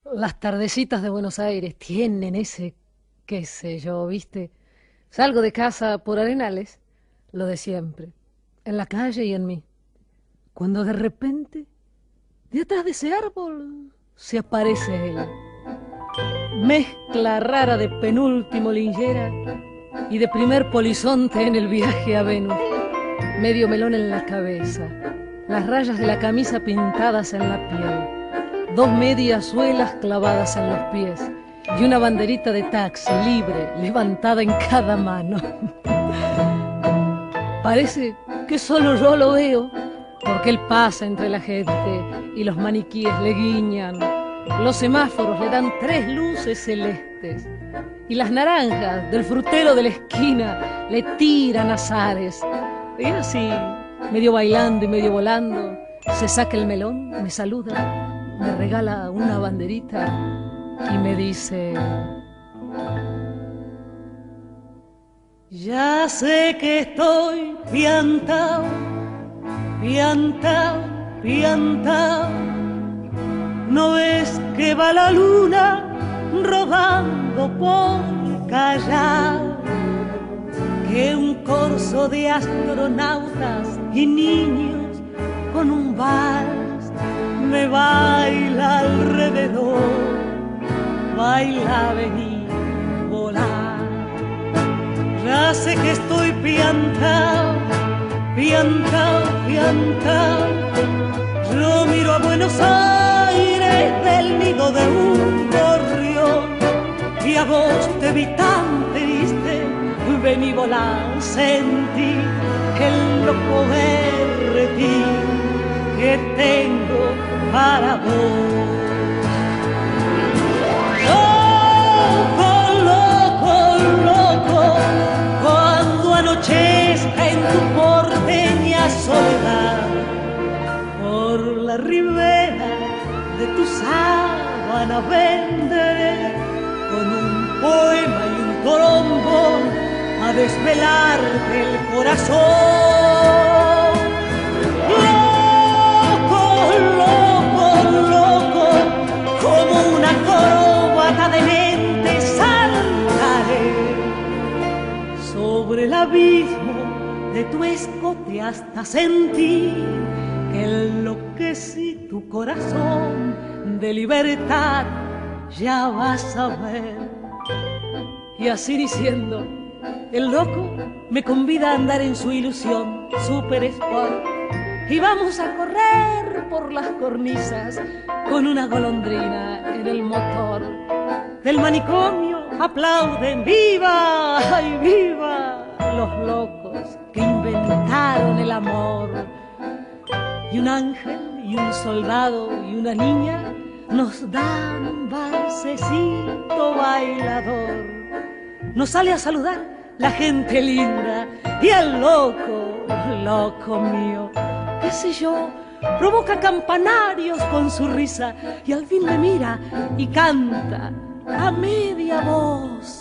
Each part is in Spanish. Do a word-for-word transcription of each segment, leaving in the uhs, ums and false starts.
Las tardecitas de Buenos Aires tienen ese, qué sé yo, ¿viste? Salgo de casa por Arenales, lo de siempre, en la calle y en mí. Cuando de repente, de atrás de ese árbol, se aparece él. Mezcla rara de penúltimo lingera y de primer polizonte en el viaje a Venus. Medio melón en la cabeza, las rayas de la camisa pintadas en la piel, dos medias suelas clavadas en los pies y una banderita de taxi libre levantada en cada mano. Parece que solo yo lo veo, porque él pasa entre la gente y los maniquíes le guiñan. Los semáforos le dan tres luces celestes y las naranjas del frutero de la esquina le tiran azares. Y así, medio bailando y medio volando, se saca el melón, me saluda, me regala una banderita y me dice: ya sé que estoy piantao, piantao, piantao. ¿No ves que va la luna rodando por Callao? Que un corso de astronautas y niños con un vals me baila alrededor. Baila, vení, volar. Ya sé que estoy piantao, piantao, piantao. Yo miro a Buenos Aires del nido de un gorrión y a vos te vi tan triste. Vení, volar, sentí el loco berretín que tengo para vos. Loco, loco, loco, cuando anochezca en tu porteña soledad, por la ribera de tu sábana venderé con un poema y un trombón a desvelarte el corazón. Loco, loco, loco, como una acróbata de mente saltaré sobre el abismo de tu escote hasta sentir que enloquecí tu corazón de libertad, ya vas a ver. Y así diciendo, el loco me convida a andar en su ilusión super sport y vamos a correr por las cornisas con una golondrina en el motor. Del manicomio aplauden, ¡viva! ¡Ay, viva! Los locos que inventaron el amor. Y un ángel y un soldado y una niña nos dan un valsecito bailador. Nos sale a saludar la gente linda y el loco, loco mío, qué sé yo, provoca campanarios con su risa y al fin me mira y canta a media voz.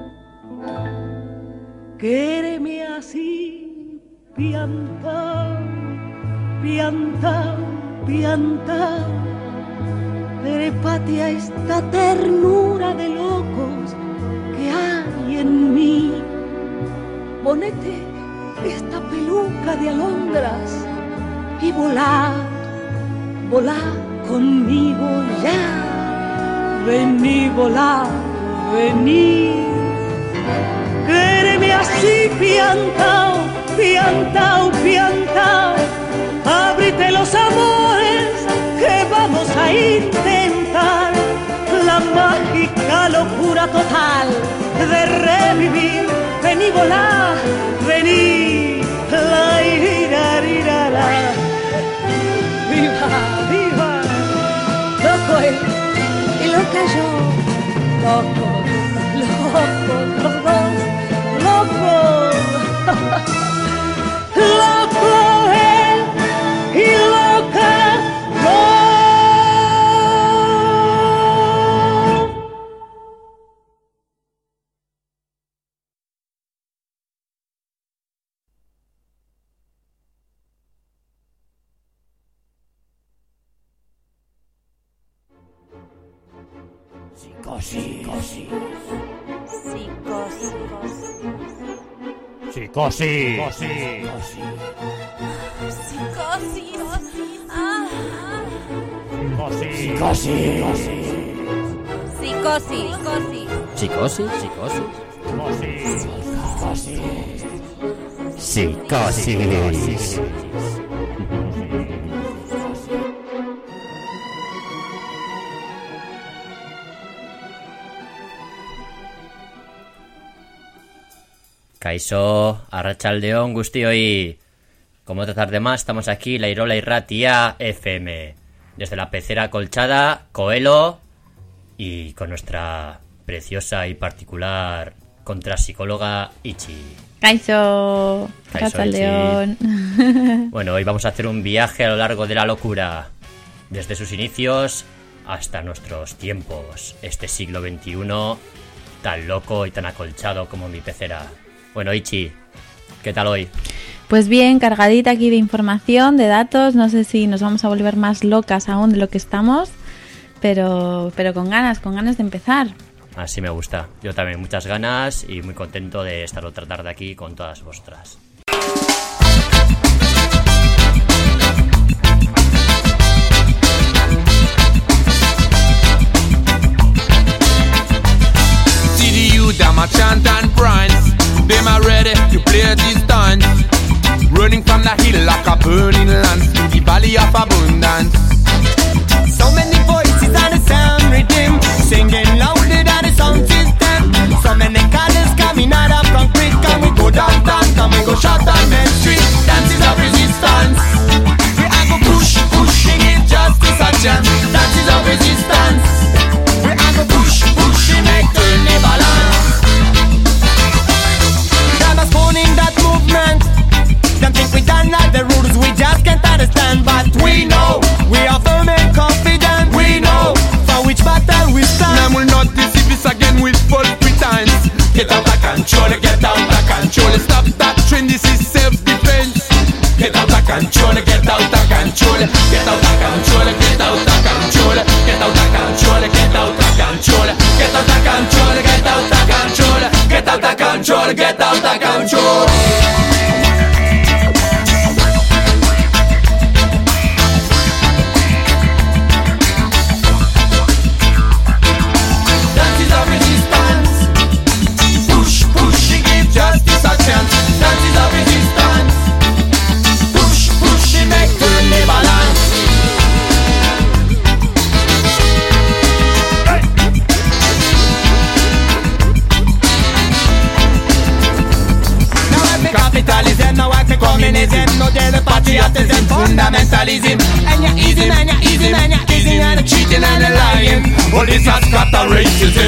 Quéreme así, piantao, piantao, piantao, trépate a esta ternura de locos que hay en mí. Ponete esta peluca de alondras y volá, volá conmigo ya. Vení, volá, vení. Quéreme así, piantao, piantao, piantao. Ábrite los amores que vamos a intentar. La mágica locura total de revivir. Vení, volá, vení, la ira, ira, la. Viva, viva. Loco él y loca yo. Loco, loco, los dos, loco. Loco él y loca yo. Psicosis. Psicosis. Psicosis. Psicosis. Ah. Psicosis. Psicosis. Psicosis. Psicosis. Psicosis. Psicosis. Kaixo, arratsaldeon guztioi. Como otra tarde más, estamos aquí, la Irola Irratia F M. Desde la pecera colchada, Coelho, y con nuestra preciosa y particular contrapsicóloga Ichi. Kaixo, arratsaldeon. Bueno, hoy vamos a hacer un viaje a lo largo de la locura, desde sus inicios hasta nuestros tiempos, este siglo veintiuno, tan loco y tan acolchado como mi pecera. Bueno, Ichi, ¿qué tal hoy? Pues bien, cargadita aquí de información, de datos. No sé si nos vamos a volver más locas aún de lo que estamos, pero, pero con ganas, con ganas de empezar. Así me gusta. Yo también, muchas ganas y muy contento de estar otra tarde aquí con todas vosotras. Them a chant and prance, them a ready to play this dance. Running from the hill like a burning lance to the valley of abundance. So many voices and the sound rhythm, singing louder than the sound system. So many colors coming out of concrete. Can we go downtown? Can we go shut down Main Street? Dances of resistance. We are go push, pushing it justice a chance. Dances of resistance. We are go push, push, make turn the balance. Owning that movement. Them think we done all the rules, we just can't understand. But we know, we are firm and confident. We know, for which battle we stand. Them will not deceive us again with false pretense. Get out of control, get out of control. Stop that trend, this is self-defense. Get out of control, get out of control. Get out of control, get out of control. Get out of control, get out of control. Get out of control, get out of control. Get out of control, get out of control. That is our resistance. Push, push, she give justice a chance. That is our resistance. Push, push, she make turn the balance. Capitalism, no work for communism. No deal with patriotism, fundamentalism. And you're easy, man, you're easy, man, you're easy. And you're cheating and you're lying. All this has got a racism.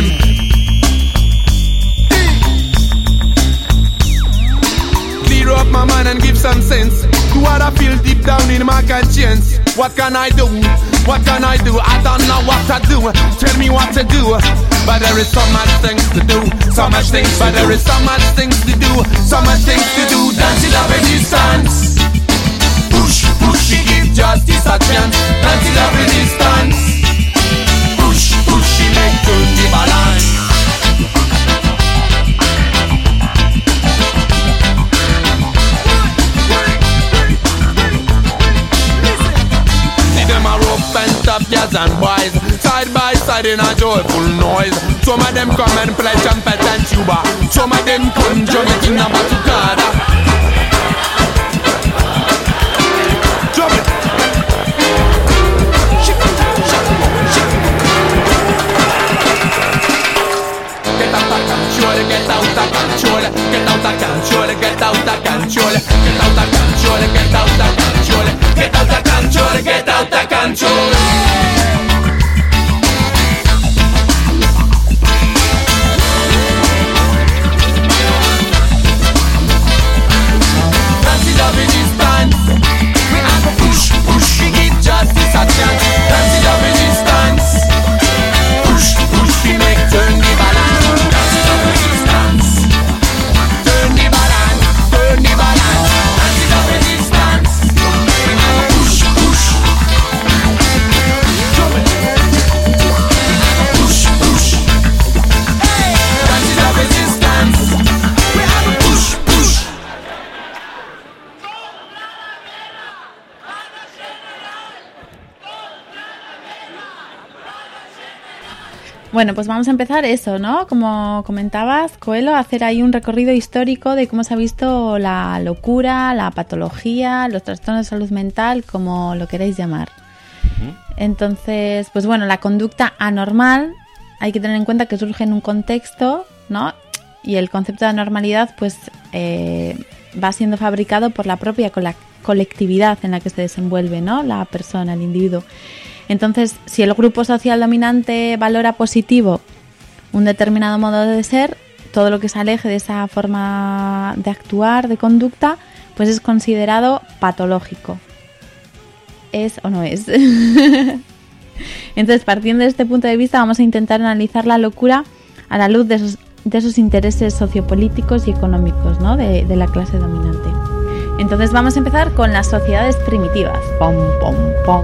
Clear up my mind and give some sense to what I feel deep down in my conscience. What can I do? What can I do? I don't know what to do. Tell me what to do. But there is so much things to do, so much things. But there is so much things to do, so much things to do. Dance it up a distance. Push, push, she give justice a chance. Dance it up a distance. Push, push, she make turn the balance. Them are rough and tough, yes and boys, side by side in a joyful noise. Some of them come and play trumpet and tuba. Some of them come drum it in a batucada. Drum it. Get out of control, get out of control, get out of control, get out of control, get out of control, get out of control, get out of control, get out of control. That is our resistance. We have to push, push, we give justice a chance. That is our resistance. Push, push, we make turn the balance. That is our resistance. Turn the balance, turn the balance. That is our resistance. We have to push, push. Bueno, pues vamos a empezar eso, ¿no? Como comentabas, Coelho, hacer ahí un recorrido histórico de cómo se ha visto la locura, la patología, los trastornos de salud mental, como lo queráis llamar. Uh-huh. Entonces, pues bueno, la conducta anormal hay que tener en cuenta que surge en un contexto, ¿no? Y el concepto de anormalidad, pues, eh, va siendo fabricado por la propia co- colectividad en la que se desenvuelve, ¿no? La persona, el individuo. Entonces, si el grupo social dominante valora positivo un determinado modo de ser, todo lo que se aleje de esa forma de actuar, de conducta, pues es considerado patológico. ¿Es o no es? Entonces, partiendo de este punto de vista, vamos a intentar analizar la locura a la luz de esos, de esos intereses sociopolíticos y económicos, ¿no? de, de la clase dominante. Entonces, vamos a empezar con las sociedades primitivas. Pom, pom, pom.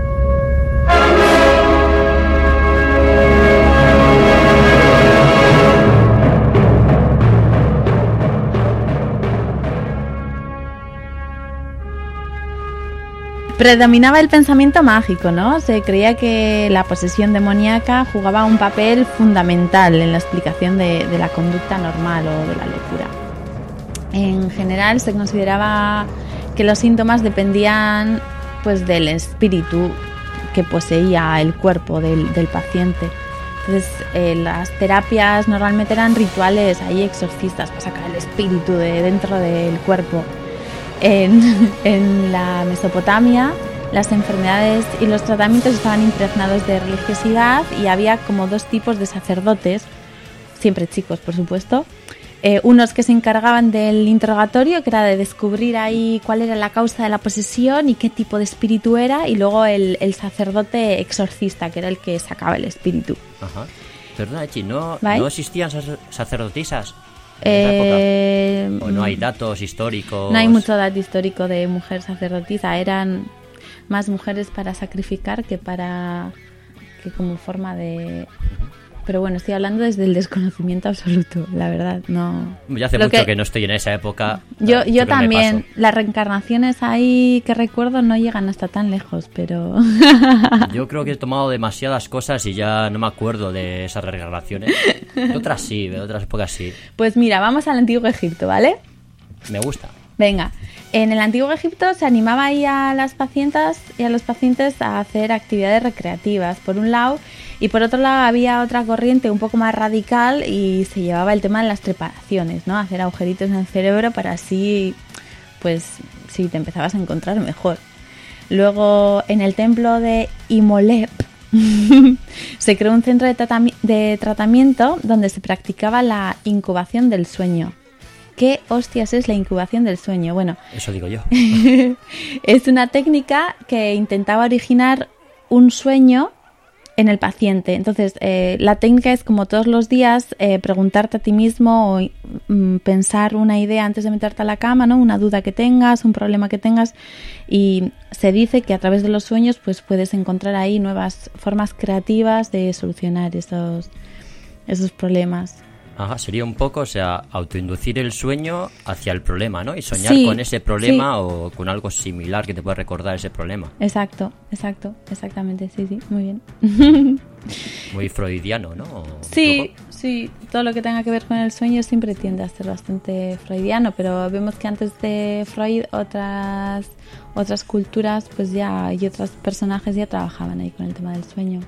Predominaba el pensamiento mágico, ¿no? Se creía que la posesión demoníaca jugaba un papel fundamental en la explicación de, de la conducta normal o de la locura. En general se consideraba que los síntomas dependían, pues, del espíritu que poseía el cuerpo del, del paciente. Entonces, eh, las terapias normalmente eran rituales ahí exorcistas para sacar el espíritu de dentro del cuerpo. En, en la Mesopotamia, las enfermedades y los tratamientos estaban impregnados de religiosidad y había como dos tipos de sacerdotes, siempre chicos, por supuesto. Eh, unos que se encargaban del interrogatorio, que era de descubrir ahí cuál era la causa de la posesión y qué tipo de espíritu era, y luego el, el sacerdote exorcista, que era el que sacaba el espíritu. Ajá. Perdona, Echi, ¿no, ¿Vale? ¿no existían sacerdotisas en eh, esa época? ¿O no hay datos históricos? No hay mucho dato histórico de mujer sacerdotisa. Eran más mujeres para sacrificar que para que como forma de... Pero bueno, estoy hablando desde el desconocimiento absoluto, la verdad, no... Ya hace Lo mucho que... que no estoy en esa época. Yo, yo también, paso. Las reencarnaciones ahí que recuerdo no llegan hasta tan lejos, pero... Yo creo que he tomado demasiadas cosas y ya no me acuerdo de esas reencarnaciones. De otras sí, de otras épocas sí. Pues mira, vamos al Antiguo Egipto, ¿vale? Me gusta. Venga, en el Antiguo Egipto se animaba ahí a las pacientes y a los pacientes a hacer actividades recreativas, por un lado, y por otro lado había otra corriente un poco más radical y se llevaba el tema de las preparaciones, ¿no? Hacer agujeritos en el cerebro para así, pues, si te empezabas a encontrar mejor. Luego, en el templo de Imhotep se creó un centro de, tratami- de tratamiento donde se practicaba la incubación del sueño. ¿Qué hostias es la incubación del sueño? Bueno, eso digo yo. Es una técnica que intentaba originar un sueño en el paciente. Entonces, eh, la técnica es como todos los días eh, preguntarte a ti mismo o mm, pensar una idea antes de meterte a la cama, ¿no? Una duda que tengas, un problema que tengas, y se dice que a través de los sueños pues puedes encontrar ahí nuevas formas creativas de solucionar esos, esos problemas. Ajá, sería un poco, o sea, autoinducir el sueño hacia el problema, ¿no? Y soñar Sí, con ese problema sí. o con algo similar que te pueda recordar ese problema. Exacto, exacto, exactamente, sí, sí, muy bien. Muy freudiano, ¿no? Sí, sí, todo lo que tenga que ver con el sueño siempre tiende a ser bastante freudiano, pero vemos que antes de Freud otras otras culturas pues ya y otros personajes ya trabajaban ahí con el tema del sueño.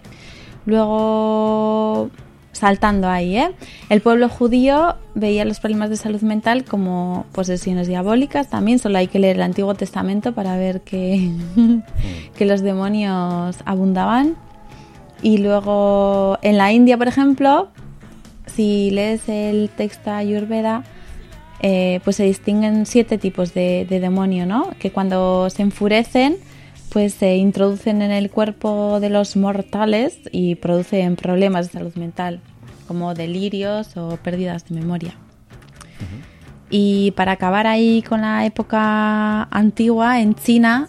Luego, saltando ahí, ¿eh? El pueblo judío veía los problemas de salud mental como posesiones diabólicas también, solo hay que leer el Antiguo Testamento para ver que, que los demonios abundaban. Y luego en la India, por ejemplo, si lees el texto Ayurveda, eh, pues se distinguen siete tipos de, de demonio, ¿no? Que cuando se enfurecen, pues se introducen en el cuerpo de los mortales y producen problemas de salud mental, como delirios o pérdidas de memoria. Uh-huh. Y para acabar ahí con la época antigua, en China,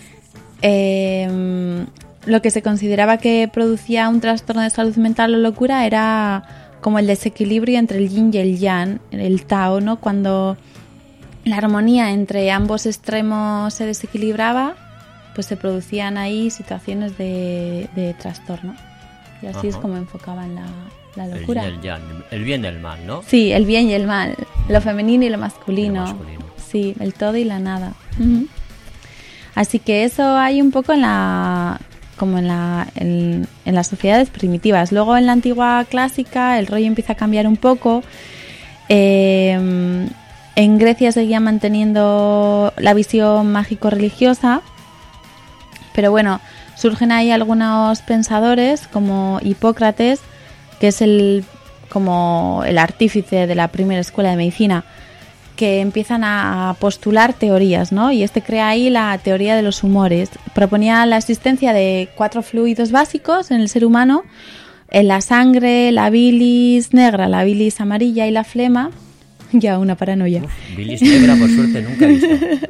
eh, lo que se consideraba que producía un trastorno de salud mental o locura era como el desequilibrio entre el yin y el yang, el Tao, ¿no? Cuando la armonía entre ambos extremos se desequilibraba, pues se producían ahí situaciones de, de trastorno. Y así Ajá. es como enfocaban la, la El locura. yin y el yang, el bien y el mal, ¿no? Sí, el bien y el mal, lo femenino y lo masculino. Y lo masculino. Sí, el todo y la nada. Ujú. Así que eso hay un poco en la como en la en, en las sociedades primitivas. Luego en la antigua clásica el rollo empieza a cambiar un poco. Eh, en Grecia seguía manteniendo la visión mágico-religiosa, pero bueno, surgen ahí algunos pensadores como Hipócrates, que es el como el artífice de la primera escuela de medicina, que empiezan a postular teorías, ¿no? Y este crea ahí la teoría de los humores. Proponía la existencia de cuatro fluidos básicos en el ser humano: en la sangre, la bilis negra, la bilis amarilla y la flema. Ya, una paranoia. Uf, bilis negra, por suerte, nunca he visto.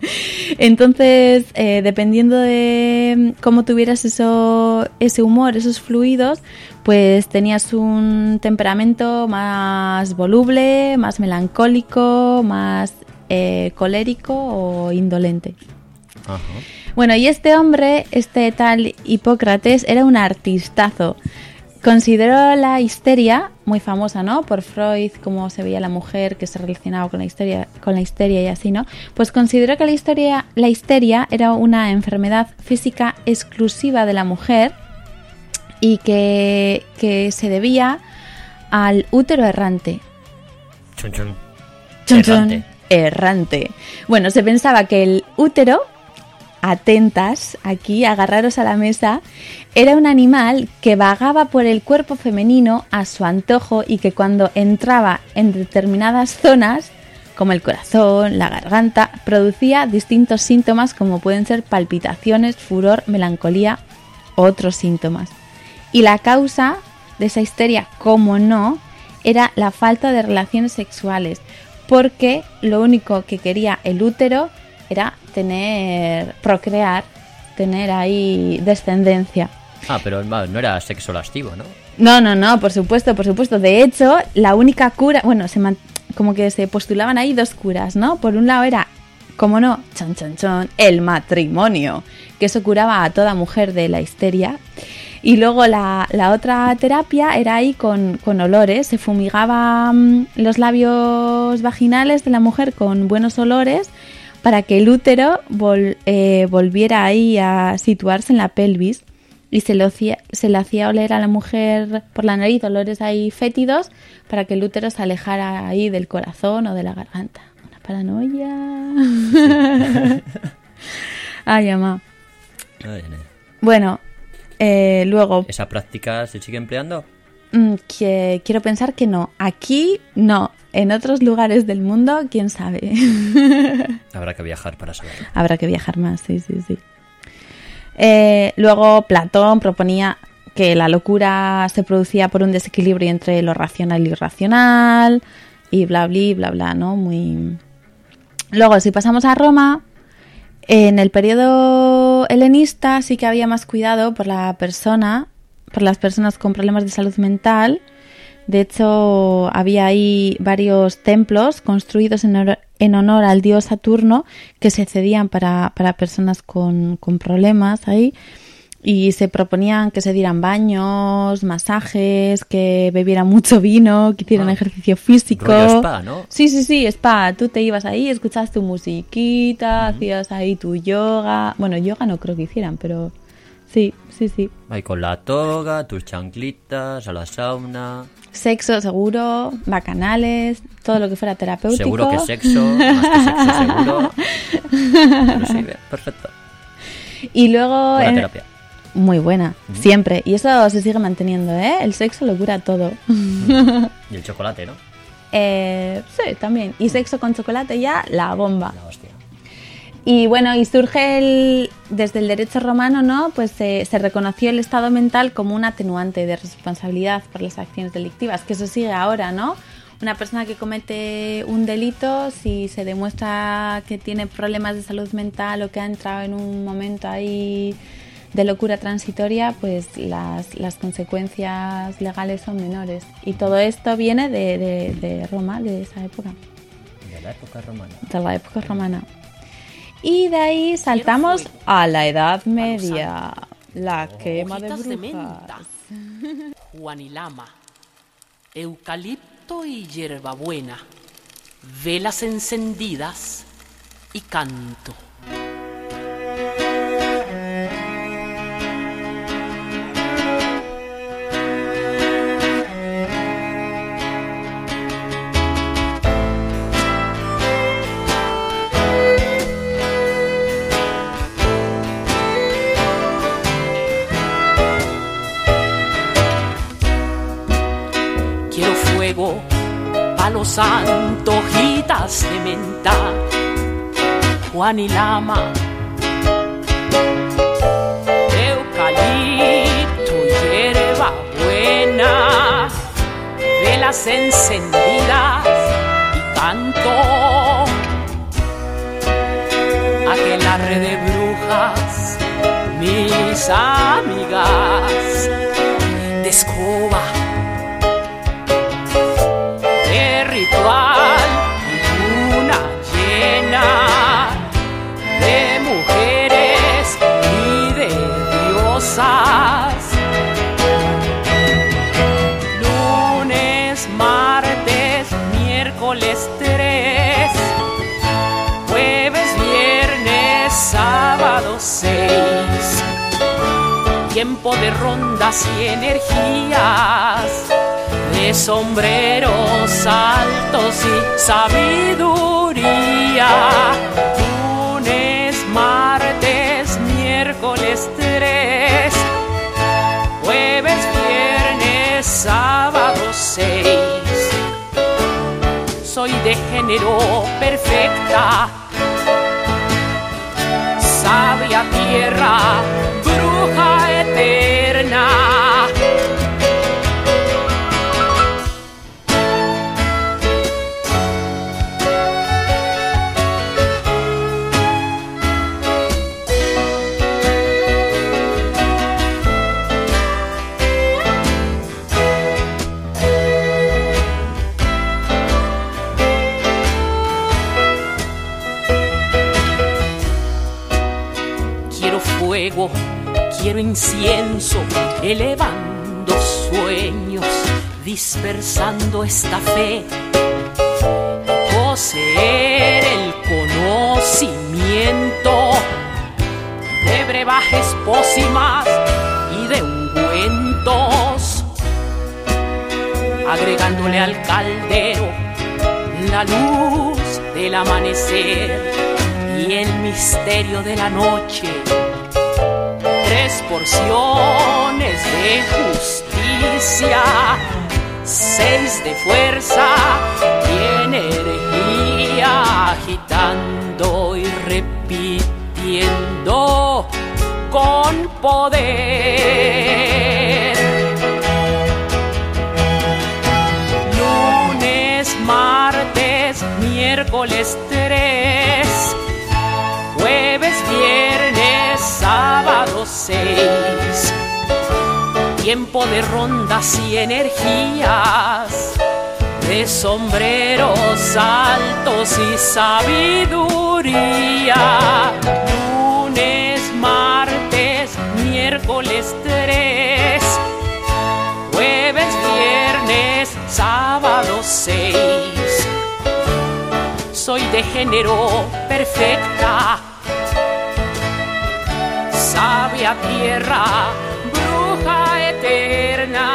Entonces, eh, dependiendo de cómo tuvieras eso, ese humor, esos fluidos, pues tenías un temperamento más voluble, más melancólico, más eh, colérico o indolente. Ajá. Bueno, y este hombre, este tal Hipócrates, era un artistazo. Consideró la histeria muy famosa, ¿no? Por Freud, cómo se veía la mujer que se relacionaba con la histeria, con la histeria y así, ¿no? Pues consideró que la histeria, la histeria era una enfermedad física exclusiva de la mujer y que, que se debía al útero errante. Chun, chun. Chun, chun. Errante. Errante. Bueno, se pensaba que el útero, atentas aquí, agarraros a la mesa, era un animal que vagaba por el cuerpo femenino a su antojo y que cuando entraba en determinadas zonas, como el corazón, la garganta, producía distintos síntomas como pueden ser palpitaciones, furor, melancolía u otros síntomas. Y la causa de esa histeria, como no, era la falta de relaciones sexuales, porque lo único que quería el útero era tener, procrear, tener ahí descendencia. Ah, pero no era sexo lascivo, ¿no? No, no, no, por supuesto, por supuesto. De hecho, la única cura, bueno, se man, como que se postulaban ahí dos curas, ¿no? Por un lado era, como no, chon, chon, chon, el matrimonio, que eso curaba a toda mujer de la histeria. Y luego la, la otra terapia era ahí con, con olores, se fumigaban los labios vaginales de la mujer con buenos olores para que el útero vol, eh, volviera ahí a situarse en la pelvis, y se le, hacía, se le hacía oler a la mujer por la nariz olores ahí fétidos para que el útero se alejara ahí del corazón o de la garganta. Una paranoia. Ay, mamá. Ay, no. Bueno, eh, luego... ¿Esa práctica se sigue empleando? Mm, que, quiero pensar que no. Aquí no. En otros lugares del mundo, quién sabe. Habrá que viajar para saberlo. Habrá que viajar más, sí, sí, sí. Eh, luego Platón proponía que la locura se producía por un desequilibrio entre lo racional y lo irracional, y bla, bla, bla, bla, ¿no? Muy... Luego, si pasamos a Roma, en el periodo helenista sí que había más cuidado por la persona, por las personas con problemas de salud mental. De hecho, había ahí varios templos construidos en, or- en honor al dios Saturno que se cedían para, para personas con, con problemas ahí, y se proponían que se dieran baños, masajes, que bebieran mucho vino, que hicieran Ah, ejercicio físico. rollo spa, ¿no? Sí, sí, sí, spa. Tú te ibas ahí, escuchabas tu musiquita, uh-huh. hacías ahí tu yoga. Bueno, yoga no creo que hicieran, pero sí, sí, sí. Ahí con la toga, tus chanclitas, a la sauna... Sexo seguro, bacanales, todo lo que fuera terapéutico. Seguro que sexo, más que sexo seguro. Pero sí, perfecto. Y luego... Buena en... terapia. Muy buena, uh-huh. siempre. Y eso se sigue manteniendo, ¿eh? El sexo lo cura todo. Uh-huh. Y el chocolate, ¿no? Eh, sí, también. Y sexo con chocolate ya, la bomba. La hostia. Y bueno, y surge el, desde el derecho romano, ¿no? Pues eh, se reconoció el estado mental como un atenuante de responsabilidad por las acciones delictivas, que eso sigue ahora, ¿no? Una persona que comete un delito, si se demuestra que tiene problemas de salud mental o que ha entrado en un momento ahí de locura transitoria, pues las, las consecuencias legales son menores. Y todo esto viene de, de, de Roma, de esa época. De la época romana. De la época romana. Y de ahí saltamos a la Edad Media. La quema de brujas. Juanilama, eucalipto y hierbabuena, velas encendidas y canto. Palo santo, hojitas de menta, Juanilama, eucalipto, hierba buena, velas encendidas y canto. Aquelarre de brujas, mis amigas, de escoba, ritual y luna llena de mujeres y de diosas. Lunes, martes, miércoles tres, jueves, viernes, sábado seis. Tiempo de rondas y energías, de sombreros altos y sabiduría. Lunes, martes, miércoles tres, jueves, viernes, sábado seis. Soy de género perfecta, sabia tierra, bruja eterna. Quiero incienso, elevando sueños, dispersando esta fe, poseer el conocimiento de brebajes, pócimas y de ungüentos, agregándole al caldero la luz del amanecer y el misterio de la noche. Tres porciones de justicia, seis de fuerza y energía, agitando y repitiendo con poder. Lunes, martes, miércoles tres, jueves, viernes, sábado seis. Tiempo de rondas y energías, de sombreros altos y sabiduría. Lunes, martes, miércoles tres, jueves, viernes, sábado seis. Soy de género perfecta, sabia tierra, bruja eterna.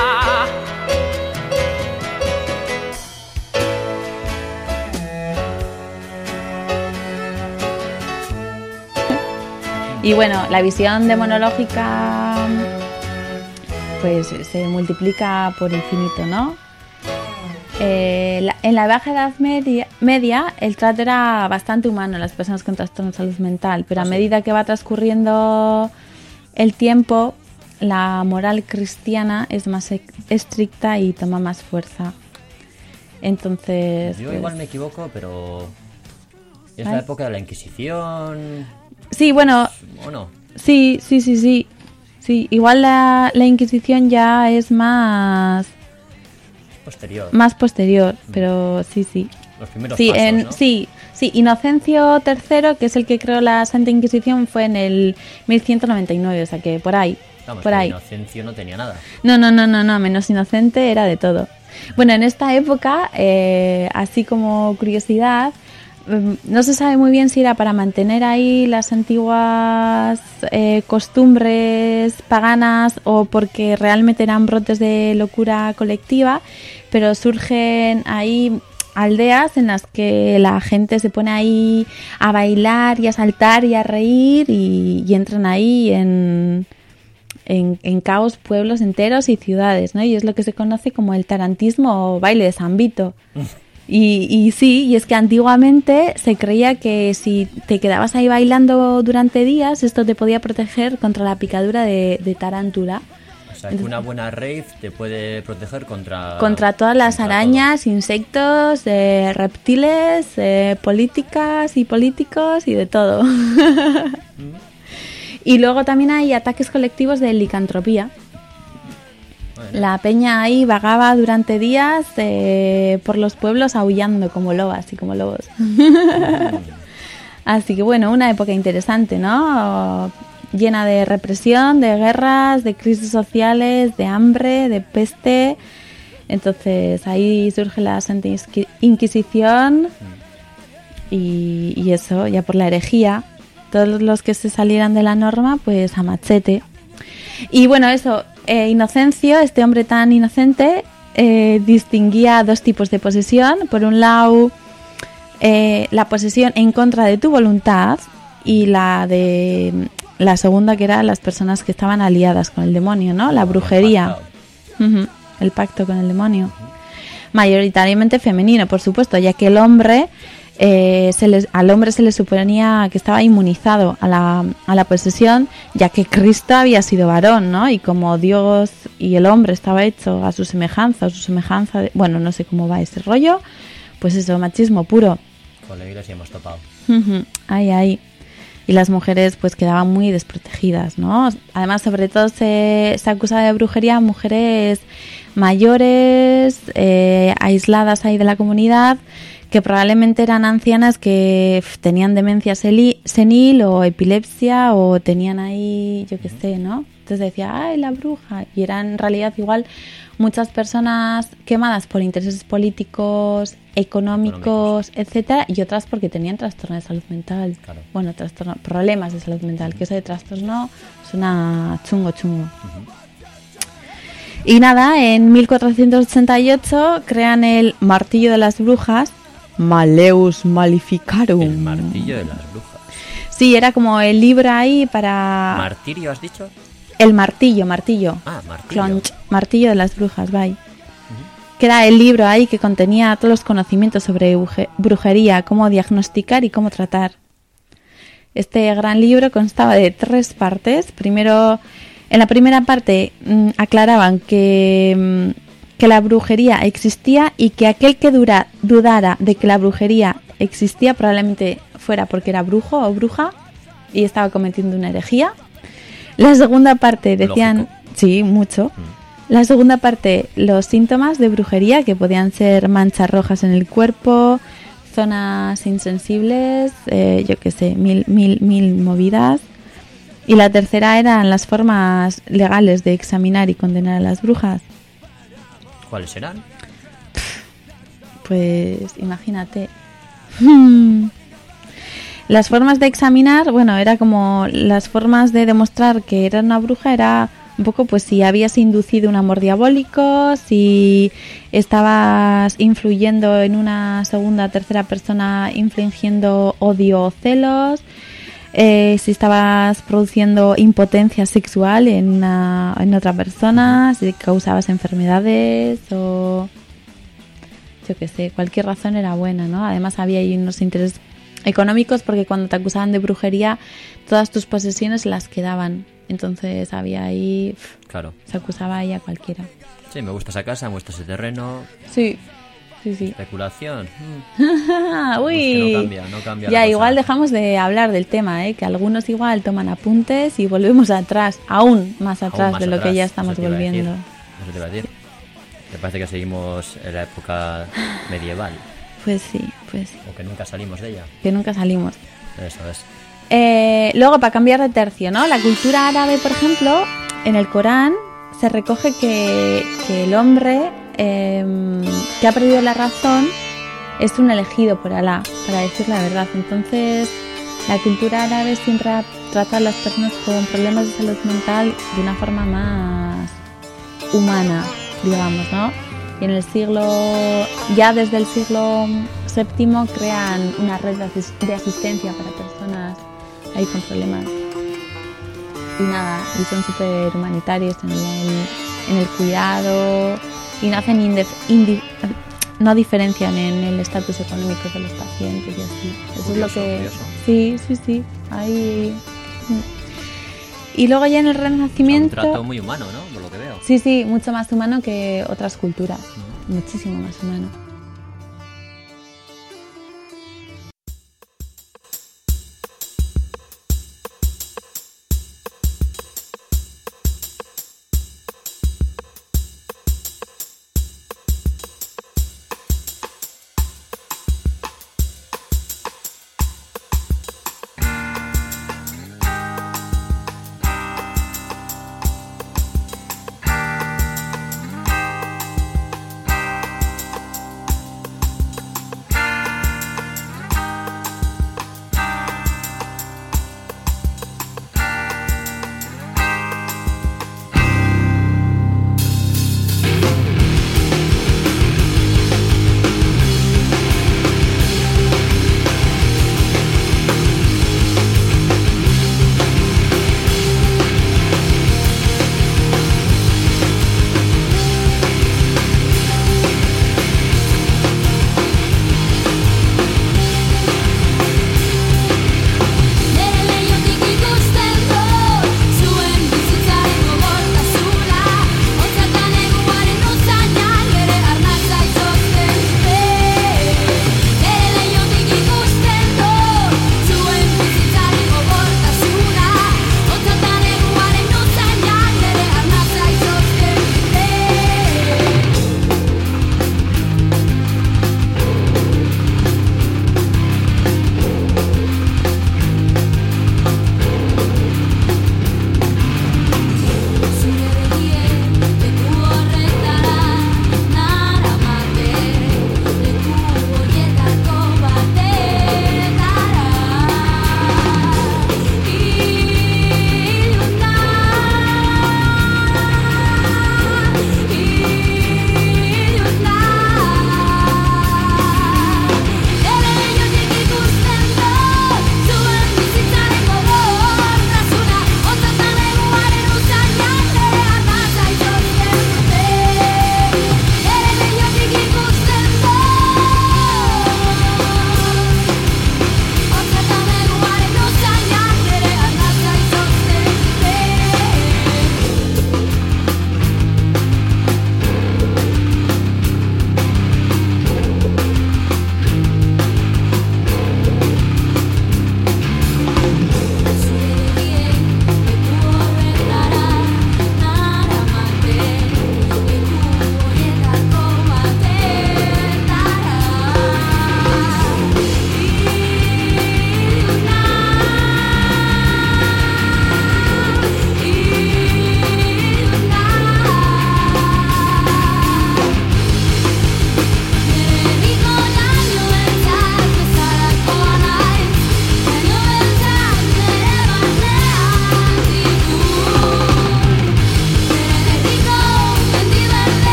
Y bueno, la visión demonológica pues se multiplica por infinito, ¿no? Eh, la, en la Baja Edad Media, media el trato era bastante humano en las personas con trastornos de salud mental, pero a medida que va transcurriendo el tiempo, la moral cristiana es más estricta y toma más fuerza. Entonces... Yo pues, igual me equivoco, pero... Es ¿vale? la época de la Inquisición... Sí, bueno... ¿O no? Sí, sí, sí, sí. Sí, igual la, la Inquisición ya es más... Posterior. Más posterior, pero sí, sí. Los primeros sí, pasos, en, ¿no? sí, sí, Inocencio tercero, que es el que creó la Santa Inquisición, fue en el mil ciento noventa y nueve, o sea que por ahí. Vamos, por que ahí. Inocencio no tenía nada. No, no, no, no, no, menos inocente era de todo. Bueno, en esta época, eh, así como curiosidad, no se sabe muy bien si era para mantener ahí las antiguas eh, costumbres paganas o porque realmente eran brotes de locura colectiva, pero surgen ahí aldeas en las que la gente se pone ahí a bailar y a saltar y a reír y, y entran ahí en, en, en caos pueblos enteros y ciudades, ¿no? Y es lo que se conoce como el tarantismo o baile de San Vito. Y, y sí, y es que antiguamente se creía que si te quedabas ahí bailando durante días, esto te podía proteger contra la picadura de, de tarántula. O sea, que una buena rave te puede proteger contra... Contra todas las contra arañas, todo. insectos, eh, reptiles, eh, políticas y políticos y de todo. Y luego también hay ataques colectivos de licantropía. Bueno. La peña ahí vagaba durante días eh, por los pueblos aullando como lobas y como lobos. Así que bueno, una época interesante, ¿no? Llena de represión, de guerras, de crisis sociales, de hambre, de peste. Entonces ahí surge la Santa Inquisición y, y eso, ya por la herejía. Todos los que se salieran de la norma, pues a machete. Y bueno, eso... Eh, Inocencio, este hombre tan inocente, eh, distinguía dos tipos de posesión. Por un lado, eh, la posesión en contra de tu voluntad y la de la segunda, que era las personas que estaban aliadas con el demonio, ¿no? La brujería. Uh-huh. El pacto con el demonio. Uh-huh. Mayoritariamente femenino, por supuesto, ya que el hombre... Eh, se les, al hombre se le suponía que estaba inmunizado a la, a la posesión, ya que Cristo había sido varón, ¿no? Y como Dios y el hombre estaba hecho a su semejanza, a su semejanza, de, bueno, no sé cómo va ese rollo, pues eso, machismo puro. Con la iglesia hemos topado. Uh-huh. Ahí, ahí. Y las mujeres pues quedaban muy desprotegidas, ¿no? Además, sobre todo se, se acusaba de brujería a mujeres mayores, eh, aisladas ahí de la comunidad, que probablemente eran ancianas que f, tenían demencia seli, senil o epilepsia o tenían ahí, yo qué sé, ¿no? Entonces decía, ¡ay, la bruja! Y eran en realidad igual muchas personas quemadas por intereses políticos, económicos, económicos. etcétera, y otras porque tenían trastorno de salud mental. Claro. Bueno, trastorno, problemas de salud mental, uh-huh. que eso de trastorno suena chungo, chungo. Uh-huh. Y nada, en mil cuatrocientos ochenta y ocho crean el Martillo de las Brujas, Maleus Maleficarum. El Martillo de las Brujas. Sí, era como el libro ahí para... ¿Martirio has dicho? El martillo, martillo. Ah, martillo. Clonch, martillo de las brujas, bye. Uh-huh. Que era el libro ahí que contenía todos los conocimientos sobre brujería, cómo diagnosticar y cómo tratar. Este gran libro constaba de tres partes. Primero, en la primera parte mmm, aclaraban que... Mmm, que la brujería existía y que aquel que dura, dudara de que la brujería existía probablemente fuera porque era brujo o bruja y estaba cometiendo una herejía. La segunda parte decían... Lógico. Sí, mucho. Mm. La segunda parte, los síntomas de brujería, que podían ser manchas rojas en el cuerpo, zonas insensibles, eh, yo qué sé, mil, mil, mil movidas. Y la tercera eran las formas legales de examinar y condenar a las brujas. ¿Cuáles serán? Pues imagínate. Las formas de examinar, bueno, era como las formas de demostrar que era una bruja, era un poco pues si habías inducido un amor diabólico, si estabas influyendo en una segunda o tercera persona, infligiendo odio o celos, eh, si estabas produciendo impotencia sexual en, una, en otra persona, si causabas enfermedades o yo qué sé, cualquier razón era buena, ¿no? Además había ahí unos intereses económicos porque cuando te acusaban de brujería todas tus posesiones las quedaban, entonces había ahí, claro, se acusaba ahí a cualquiera. Sí, me gusta esa casa, me gusta ese terreno. Sí. Sí, sí. Especulación. Mm. Uy. Pues no cambia, no cambia. Ya, igual dejamos de hablar del tema, ¿eh? Que algunos igual toman apuntes y volvemos atrás, aún más atrás aún más de lo atrás. Que ya estamos volviendo. Eso te iba a decir. ¿Te parece que seguimos en la época medieval? Pues sí, pues sí. O que nunca salimos de ella. Que nunca salimos. Eso es. Eh, luego, para cambiar de tercio, ¿no? La cultura árabe, por ejemplo, en el Corán se recoge que, que el hombre eh, que ha perdido la razón es un elegido por Alá, para decir la verdad. Entonces, la cultura árabe siempre trata a las personas con problemas de salud mental de una forma más humana, digamos, ¿no? Y en el siglo, ya desde el siglo séptimo, crean una red de, asist- de asistencia para personas ahí con problemas. Y nada, y son súper humanitarios en el, en el cuidado y no hacen indef, indi, no diferencian en el estatus económico de los pacientes y así. Eso curioso, es lo que... Curioso. Sí, sí, sí. Ahí... Y luego ya en el Renacimiento... Un trato muy humano, ¿no? Por lo que veo. Sí, sí, mucho más humano que otras culturas. Uh-huh. Muchísimo más humano.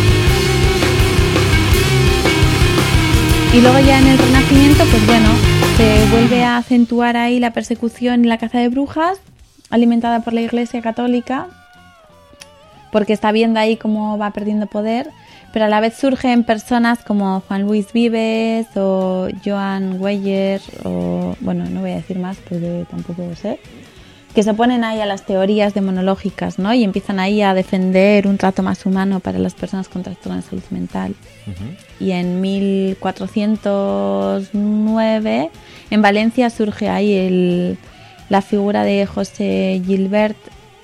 Y luego ya en el Renacimiento, pues bueno, se vuelve a acentuar ahí la persecución y la caza de brujas, alimentada por la Iglesia Católica, porque está viendo ahí cómo va perdiendo poder, pero a la vez surgen personas como Juan Luis Vives o Joan Weyer, o bueno, no voy a decir más porque tampoco lo sé, que se oponen ahí a las teorías demonológicas, ¿no? Y empiezan ahí a defender un trato más humano para las personas con trastorno de salud mental. Uh-huh. Y en mil cuatrocientos nueve en Valencia surge ahí el, la figura de José Gilbert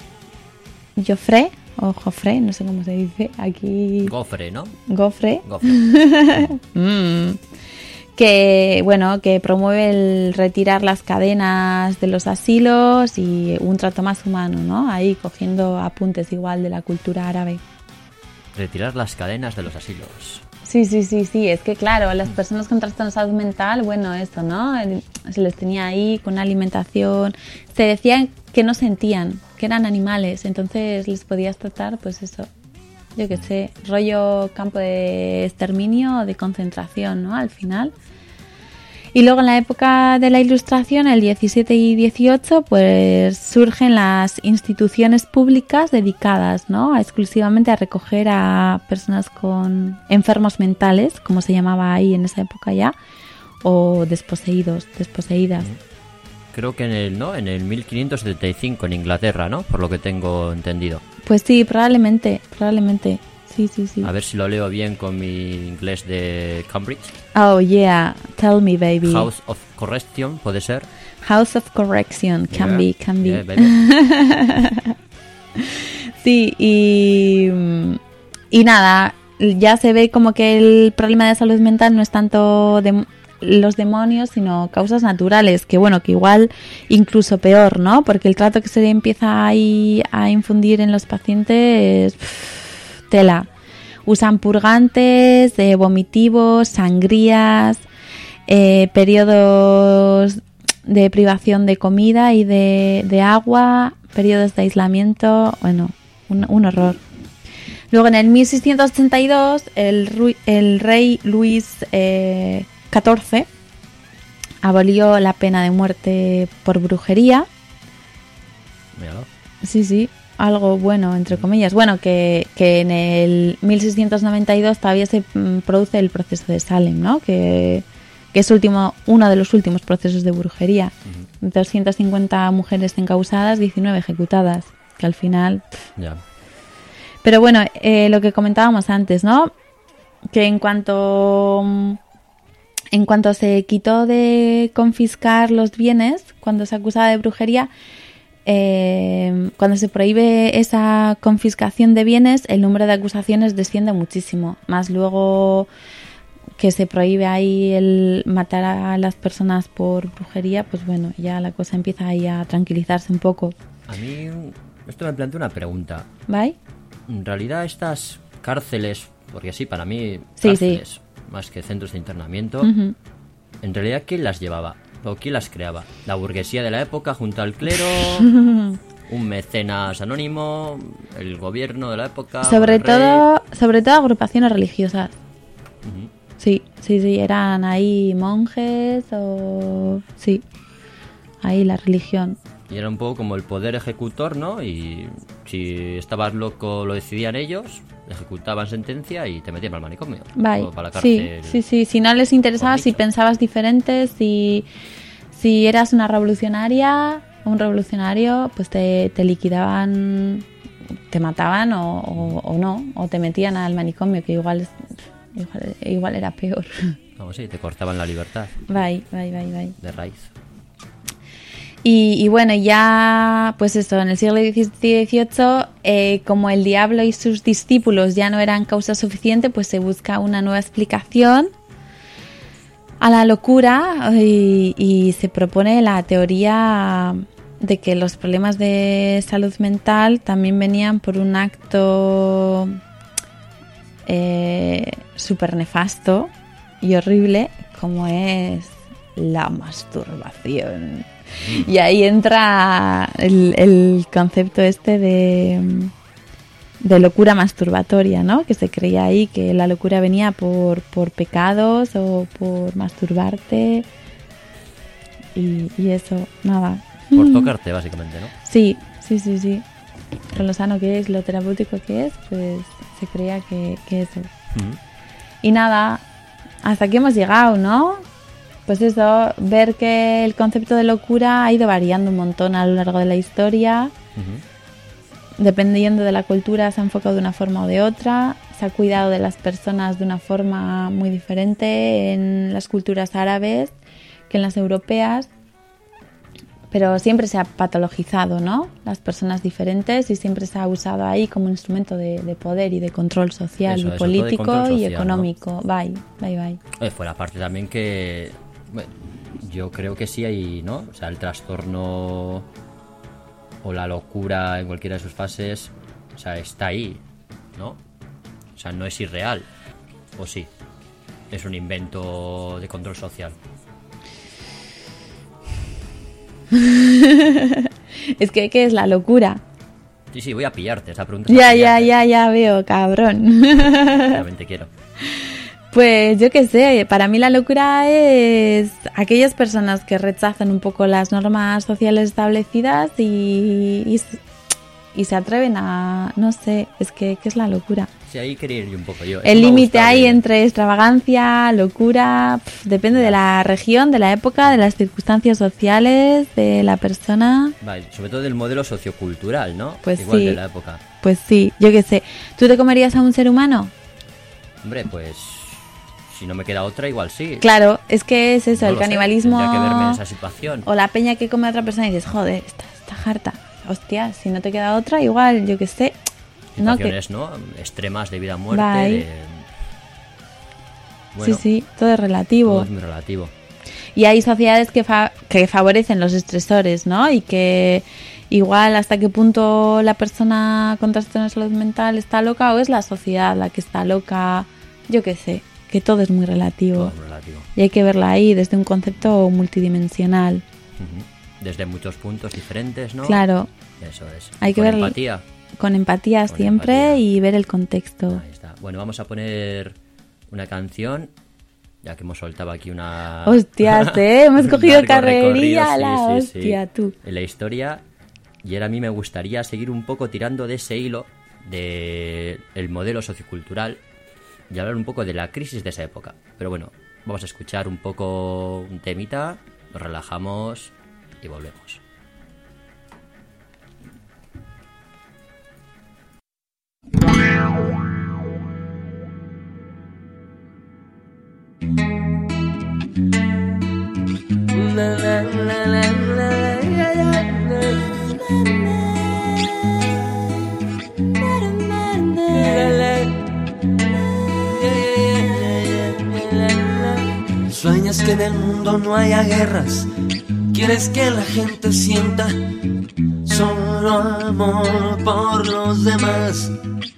Joffre, o Joffre, no sé cómo se dice aquí. Gofre, ¿no? Gofre. Gofre. mm. Que, bueno, que promueve el retirar las cadenas de los asilos y un trato más humano, ¿no? Ahí cogiendo apuntes igual de la cultura árabe. Retirar las cadenas de los asilos. Sí, sí, sí, sí. Es que, claro, las personas con trastorno de salud mental, bueno, esto, ¿no? Se les tenía ahí con una alimentación. Se decían que no sentían, que eran animales. Entonces les podías tratar, pues eso, yo qué sé, rollo campo de exterminio o de concentración, ¿no? Al final. Y luego en la época de la Ilustración, el diecisiete y dieciocho, pues surgen las instituciones públicas dedicadas, ¿no? A, exclusivamente a recoger a personas con enfermos mentales, como se llamaba ahí en esa época ya, o desposeídos, desposeídas. Creo que en el, ¿no? En el mil quinientos setenta y cinco en Inglaterra, ¿no? Por lo que tengo entendido. Pues sí, probablemente, probablemente. Sí, sí, sí. A ver si lo leo bien con mi inglés de Cambridge. Oh, yeah. Tell me, baby. House of Correction, ¿puede ser? House of Correction. Can yeah. be, can yeah, be. Baby. Sí, y... Y nada, ya se ve como que el problema de salud mental no es tanto de los demonios, sino causas naturales, que bueno, que igual incluso peor, ¿no? Porque el trato que se empieza ahí a infundir en los pacientes... Pff, tela. Usan purgantes, eh, vomitivos, sangrías, eh, periodos de privación de comida y de, de agua, periodos de aislamiento, bueno, un, un horror. Luego en el mil seiscientos ochenta y dos el, el rey Luis eh, catorce abolió la pena de muerte por brujería. Míralo. Sí, sí. Algo bueno, entre comillas. Bueno, que, que en el mil seiscientos noventa y dos todavía se mm, produce el proceso de Salem, ¿no? Que, que es último, uno de los últimos procesos de brujería. Uh-huh. doscientas cincuenta mujeres encausadas, diecinueve ejecutadas. Que al final... Ya. Yeah. Pero bueno, eh, lo que comentábamos antes, ¿no? Que en cuanto... En cuanto se quitó de confiscar los bienes, cuando se acusaba de brujería... Eh, cuando se prohíbe esa confiscación de bienes, el número de acusaciones desciende muchísimo. Más luego que se prohíbe ahí el matar a las personas por brujería, pues bueno, ya la cosa empieza ahí a tranquilizarse un poco. A mí esto me plantea una pregunta. ¿Vale? En realidad estas cárceles, porque sí, para mí sí, cárceles, sí. más que centros de internamiento, uh-huh. En realidad ¿quién las llevaba? ¿O quién las creaba? ¿La burguesía de la época junto al clero? ¿Un mecenas anónimo? ¿El gobierno de la época? Sobre todo, sobre todo agrupaciones religiosas. Uh-huh. Sí, sí, sí, eran ahí monjes o... Sí, ahí la religión. Y era un poco como el poder ejecutor, ¿no? Y si estabas loco lo decidían ellos, ejecutaban sentencia y te metían al manicomio. Vale. O para la cárcel. Sí, sí, sí. Si no les interesaba, si pensabas diferente, si, si eras una revolucionaria, un revolucionario, pues te, te liquidaban, te mataban o, o, o no, o te metían al manicomio, que igual, igual, igual era peor. No, sí, te cortaban la libertad. Bye, bye, bye, bye. De raíz. Y, y bueno, ya pues esto, en el siglo dieciocho, eh, como el diablo y sus discípulos ya no eran causa suficiente, pues se busca una nueva explicación a la locura y, y se propone la teoría de que los problemas de salud mental también venían por un acto eh, súper nefasto y horrible como es la masturbación. Y ahí entra el, el concepto este de, de locura masturbatoria, ¿no? Que se creía ahí que la locura venía por, por pecados o por masturbarte. y, y eso, nada. Por Mm. tocarte, básicamente, ¿no? Sí, sí, sí, sí. Con lo sano que es, lo terapéutico que es, pues se creía que, que eso. Mm. Y nada, hasta aquí hemos llegado, ¿no? Pues eso, ver que el concepto de locura ha ido variando un montón a lo largo de la historia. Ujú. Dependiendo de la cultura se ha enfocado de una forma o de otra. Se ha cuidado de las personas de una forma muy diferente en las culturas árabes que en las europeas. Pero siempre se ha patologizado, ¿no? Las personas diferentes y siempre se ha usado ahí como un instrumento de, de poder y de control social Eso, y eso, político todo de control y social, económico. Bye, bye, bye. Eh, fue la parte también que... bueno, yo creo que sí hay, ¿no? O sea, el trastorno o la locura en cualquiera de sus fases, o sea, está ahí, ¿no? O sea, no es irreal, ¿o sí? Es un invento de control social. Es que, ¿qué es la locura? Sí, sí, voy a pillarte, esa pregunta. es Ya, para ya, pillarte. ya, ya veo, cabrón. Realmente quiero. Pues yo qué sé, para mí la locura es aquellas personas que rechazan un poco las normas sociales establecidas y, y, y se atreven a, no sé, es que ¿qué es la locura? Sí, ahí quería ir yo un poco yo. El Eso me ha límite gustado ahí de- entre extravagancia, locura, pf, depende de la región, de la época, de las circunstancias sociales, de la persona. Vale, sobre todo del modelo sociocultural, ¿no? Pues Igual sí. de la época. Pues sí, yo qué sé. ¿Tú te comerías a un ser humano? Hombre, pues... si no me queda otra, igual sí. Claro, es que es eso, No el lo sé, canibalismo. tendría que verme en esa situación. O la peña que come a otra persona y dices, joder, está, está harta. Hostia, si no te queda otra, igual, yo qué sé. No, que... Situaciones, ¿no? Extremas de vida o muerte. Bye. De... Bueno, sí, sí, todo es relativo. todo es muy relativo. Y hay sociedades que, fa- que favorecen los estresores, ¿no? Y que igual hasta qué punto la persona con trastorno de salud mental está loca o es la sociedad la que está loca, yo qué sé, que todo es muy relativo. Todo es muy relativo. Y hay que verla ahí desde un concepto multidimensional. Ujú. Desde muchos puntos diferentes, ¿no? Claro, Eso es. hay Y que con ver empatía. con empatía Con siempre empatía. y ver el contexto. Ahí está. Bueno, vamos a poner una canción, ya que hemos soltado aquí una... Hostias, ¿eh? Hemos un cogido largo carrerilla, recorrido, la sí, sí, sí, hostia, tú. en la historia. Y ahora a mí me gustaría seguir un poco tirando de ese hilo de el modelo sociocultural y hablar un poco de la crisis de esa época. Pero bueno, vamos a escuchar un poco un temita, nos relajamos y volvemos. Sueñas que en el mundo no haya guerras, quieres que la gente sienta solo amor por los demás.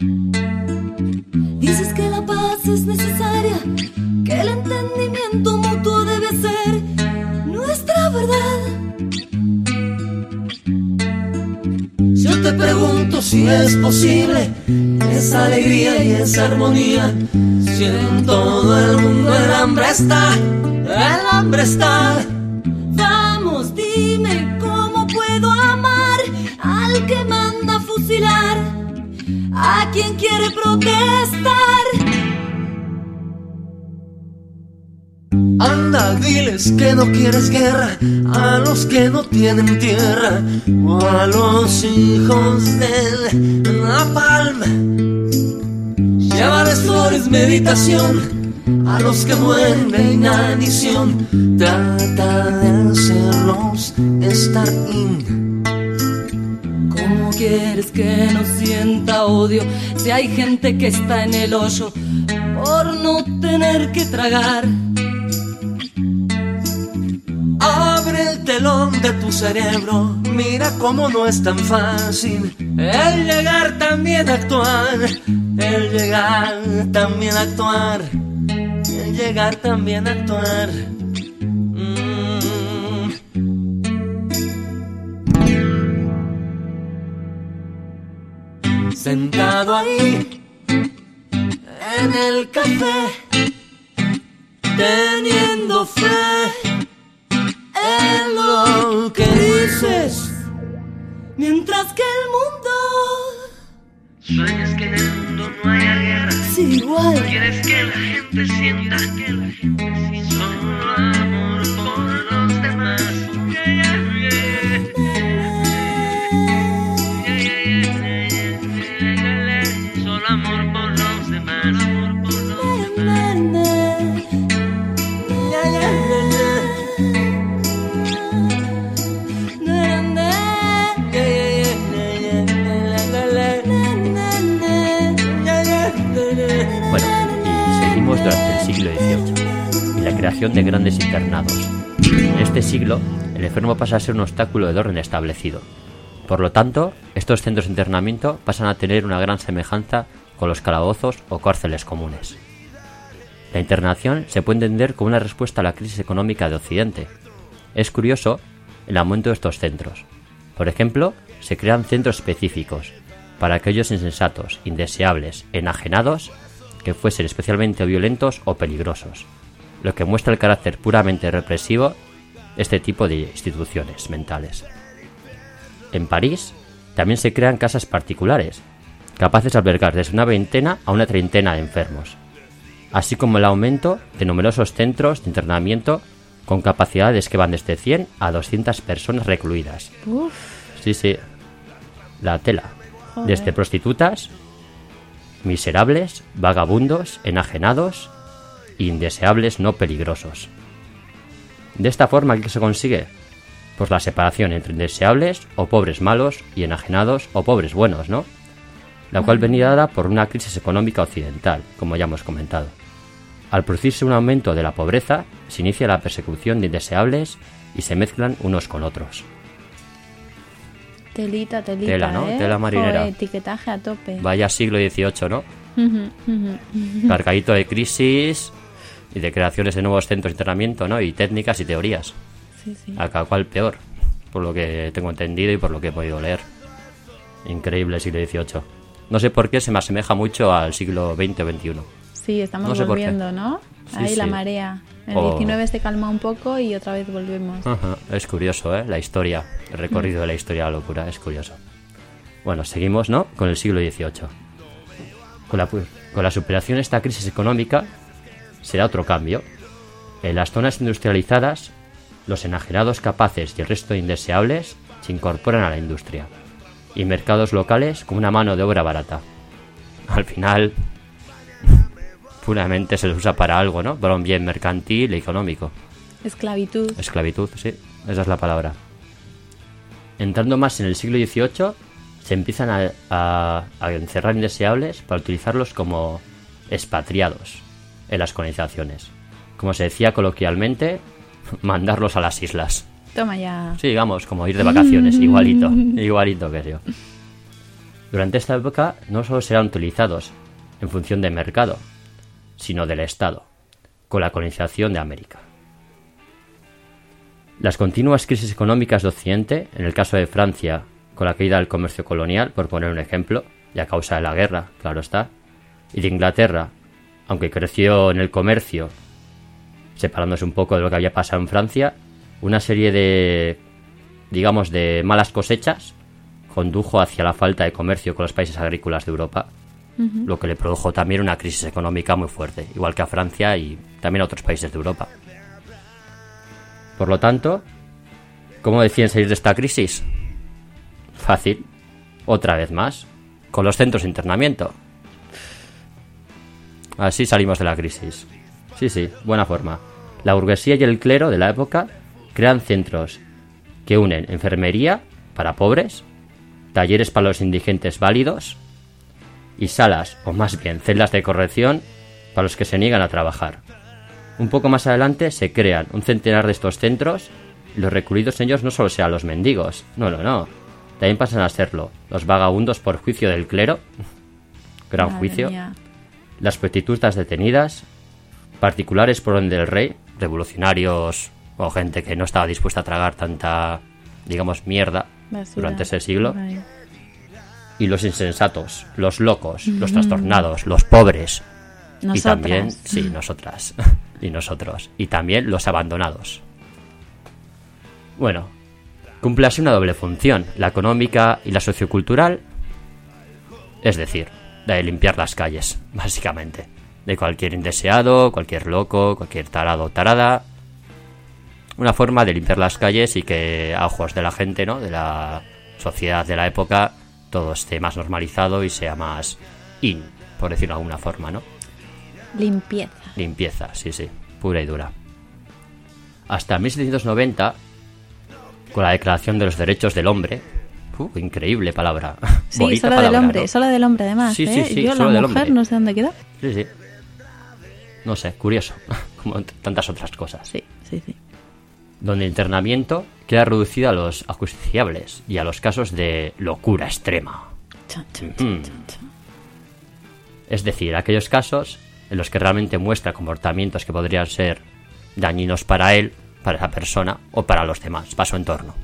Dices que la paz es necesaria, que el entendimiento mutuo debe ser nuestra verdad. Yo te pregunto si es posible esa alegría y esa armonía, si en todo el mundo el hambre está, el hambre está. Vamos, dime cómo puedo amar al que manda a fusilar, a quien quiere protestar. Anda, diles que no quieres guerra a los que no tienen tierra o a los hijos de la palma. Llévales flores, meditación a los que mueren de inanición. Trata de hacerlos estar in. ¿Cómo quieres que no sienta odio si hay gente que está en el hoyo por no tener que tragar? Abre el telón de tu cerebro, mira cómo no es tan fácil el llegar también a actuar, el llegar también a actuar, el llegar también a actuar. Mm. Sentado ahí en el café, teniendo fe lo que dices, mientras que el mundo sueñas que en el mundo no haya guerra. sí, igual. Quieres que la gente sienta que la gente sienta solo amor por los demás. Yeah, yeah, yeah. Yeah, yeah, yeah, yeah, yeah, yeah. Solo amor por los demás. Amor por los demás. Yeah, yeah, yeah, yeah. Bueno, y seguimos durante el siglo dieciocho y la creación de grandes internados. En este siglo, el enfermo pasa a ser un obstáculo del orden establecido. Por lo tanto, estos centros de internamiento pasan a tener una gran semejanza con los calabozos o cárceles comunes. La internación se puede entender como una respuesta a la crisis económica de Occidente. Es curioso el aumento de estos centros. Por ejemplo, se crean centros específicos para aquellos insensatos, indeseables, enajenados, que fuesen especialmente violentos o peligrosos, lo que muestra el carácter puramente represivo de este tipo de instituciones mentales. En París también se crean casas particulares, capaces de albergar desde una veintena a una treintena de enfermos, así como el aumento de numerosos centros de internamiento con capacidades que van desde cien a doscientas personas recluidas. Uf. Sí, sí, la tela. Joder. Desde prostitutas, miserables, vagabundos, enajenados e indeseables no peligrosos. De esta forma, ¿qué se consigue? Pues la separación entre indeseables o pobres malos y enajenados o pobres buenos, ¿no? La cual venía dada por una crisis económica occidental, como ya hemos comentado. Al producirse un aumento de la pobreza, se inicia la persecución de indeseables y se mezclan unos con otros. Telita, telita, Tela, ¿no? ¿eh? Tela marinera. Joder, etiquetaje a tope. Vaya siglo dieciocho, ¿no? Cargadito de crisis y de creaciones de nuevos centros de internamiento, ¿no? Y técnicas y teorías. Sí, sí. A cada cual peor, por lo que tengo entendido y por lo que he podido leer. Increíble el siglo dieciocho. No sé por qué se me asemeja mucho al siglo veinte o veintiuno. Sí, estamos No sé por qué. volviendo, ¿no? Sí, Ahí la sí. marea. El Oh. diecinueve se calma un poco y otra vez volvemos. Ajá, es curioso, ¿eh? La historia, el recorrido de la historia de la locura, es curioso. Bueno, seguimos, ¿no? Con el siglo dieciocho. Con la, con la superación de esta crisis económica será otro cambio. En las zonas industrializadas, los enajenados capaces y el resto de indeseables se incorporan a la industria. Y mercados locales como una mano de obra barata. Al final, puramente se les usa para algo, ¿no? Para un bien mercantil y económico. Esclavitud. Esclavitud, sí, esa es la palabra. Entrando más en el siglo dieciocho, se empiezan a, a, a encerrar indeseables para utilizarlos como expatriados en las colonizaciones. Como se decía coloquialmente, mandarlos a las islas. Toma ya. Sí, digamos, como ir de vacaciones, igualito, igualito que yo. Durante esta época no solo serán utilizados en función del mercado, sino del Estado, con la colonización de América. Las continuas crisis económicas de Occidente, en el caso de Francia, con la caída del comercio colonial, por poner un ejemplo, y a causa de la guerra, claro está, y de Inglaterra, aunque creció en el comercio, separándose un poco de lo que había pasado en Francia, una serie de, digamos, de malas cosechas condujo hacia la falta de comercio con los países agrícolas de Europa, uh-huh. lo que le produjo también una crisis económica muy fuerte, igual que a Francia y también a otros países de Europa. Por lo tanto, ¿cómo deciden salir de esta crisis? Fácil, otra vez más, con los centros de internamiento. Así salimos de la crisis. Sí, sí, buena forma. La burguesía y el clero de la época crean centros que unen enfermería para pobres, talleres para los indigentes válidos y salas, o más bien celdas de corrección, para los que se niegan a trabajar. Un poco más adelante se crean un centenar de estos centros y los recluidos en ellos no solo serán los mendigos, no, no, no. También pasan a serlo los vagabundos por juicio del clero, gran Madre juicio, mía. las prostitutas detenidas, particulares por orden del rey, revolucionarios o gente que no estaba dispuesta a tragar tanta, digamos, mierda Basura. durante ese siglo, Ay. y los insensatos, los locos, los trastornados, los pobres, Nosotras. y también, sí, nosotras, y nosotros, y también los abandonados. Bueno, cumple así una doble función, la económica y la sociocultural, es decir, la de limpiar las calles, básicamente, de cualquier indeseado, cualquier loco, cualquier tarado o tarada. Una forma de limpiar las calles y que a ojos de la gente, ¿no?, de la sociedad de la época, todo esté más normalizado y sea más in, por decirlo de alguna forma, ¿no? Limpieza. Limpieza, sí, sí, pura y dura. Hasta mil setecientos noventa, con la Declaración de los Derechos del Hombre, uh, increíble palabra. Sí, bonita solo palabra, del hombre, ¿no? solo del hombre además, Sí, ¿eh? sí, sí, Yo solo la del mujer hombre. no sé dónde queda. Sí, sí. No sé, curioso, como t- tantas otras cosas. Sí, sí, sí. Donde el internamiento queda reducido a los ajusticiables y a los casos de locura extrema. Chan, chan, Mm. chan, chan, chan. Es decir, aquellos casos en los que realmente muestra comportamientos que podrían ser dañinos para él, para esa persona o para los demás, para su entorno.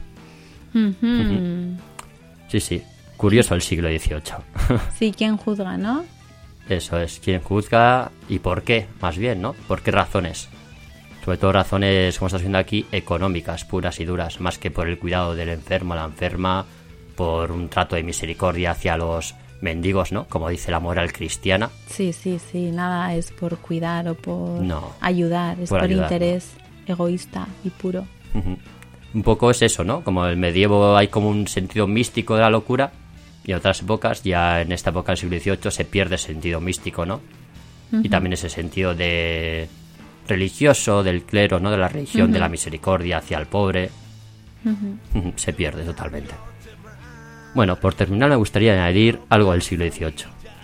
Ujú. Sí, sí, curioso el siglo dieciocho. Sí, ¿quién juzga, no? Eso es, quién juzga y por qué, más bien, ¿no? ¿Por qué razones? Sobre todo razones, como estás viendo aquí, económicas, puras y duras, más que por el cuidado del enfermo, la enferma, por un trato de misericordia hacia los mendigos, ¿no? Como dice la moral cristiana. Sí, sí, sí, nada es por cuidar o por No, ayudar, es por por, ayudar, interés egoísta y puro. Ujú. Un poco es eso, ¿no? Como en el medievo hay como un sentido místico de la locura y en otras épocas, ya en esta época del siglo dieciocho, se pierde el sentido místico, ¿no? Ujú. Y también ese sentido de religioso, del clero, ¿no? De la religión, Ujú. de la misericordia hacia el pobre. Ujú. Se pierde totalmente. Bueno, por terminar me gustaría añadir algo del siglo dieciocho.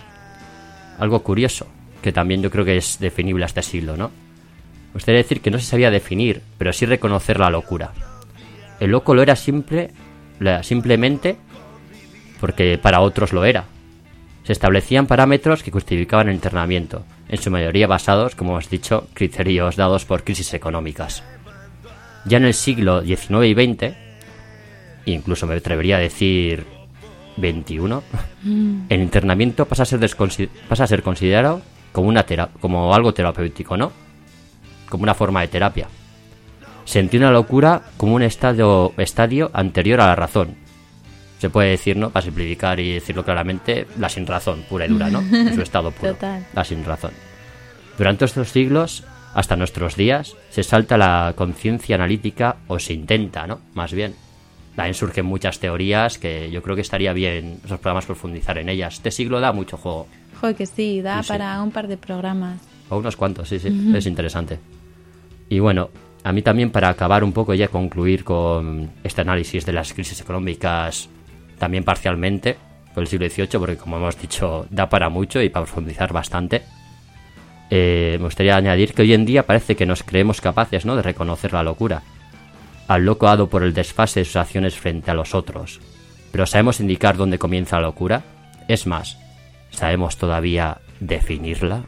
Algo curioso, que también yo creo que es definible a este siglo, ¿no? Me gustaría decir que no se sabía definir, pero sí reconocer la locura. El loco lo era simple, lo era simplemente porque para otros lo era. Se establecían parámetros que justificaban el internamiento, en su mayoría basados, como hemos dicho, criterios dados por crisis económicas. Ya en el siglo diecinueve y veinte, incluso me atrevería a decir veintiuno, Mm. el internamiento pasa a ser, desconsi- pasa a ser considerado como, una tera- como algo terapéutico, ¿no? Como una forma de terapia. Se entiende la locura como un estadio, estadio anterior a la razón. Se puede decir, ¿no? Para simplificar y decirlo claramente, la sin razón, pura y dura, ¿no? En su estado puro. Total. La sin razón. Durante estos siglos, hasta nuestros días, se salta la conciencia analítica, o se intenta, ¿no? Más bien. También surgen muchas teorías que yo creo que estaría bien esos programas profundizar en ellas. Este siglo da mucho juego. Joder, que sí, da Sí, sí. para un par de programas. O unos cuantos, sí, sí, Ujú. es interesante. Y bueno, a mí también, para acabar un poco y ya concluir con este análisis de las crisis económicas, también parcialmente, por el siglo dieciocho, porque como hemos dicho, da para mucho y para profundizar bastante, eh, me gustaría añadir que hoy en día parece que nos creemos capaces, ¿no?, de reconocer la locura, al loco dado por el desfase de sus acciones frente a los otros. Pero ¿sabemos indicar dónde comienza la locura? Es más, ¿sabemos todavía definirla?